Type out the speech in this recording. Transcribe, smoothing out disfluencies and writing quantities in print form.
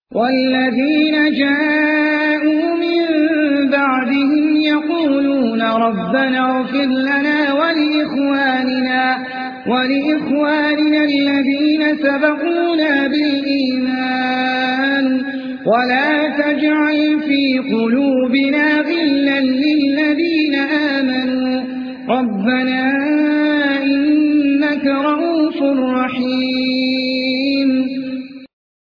والذين جاءوا من بعدهم يقولون ربنا اغفر لنا ولإخواننا الذين سبقونا بالإيمان ولا تجعل في قلوبنا غلا للذين آمنوا ربنا إنك رءوف رحيم.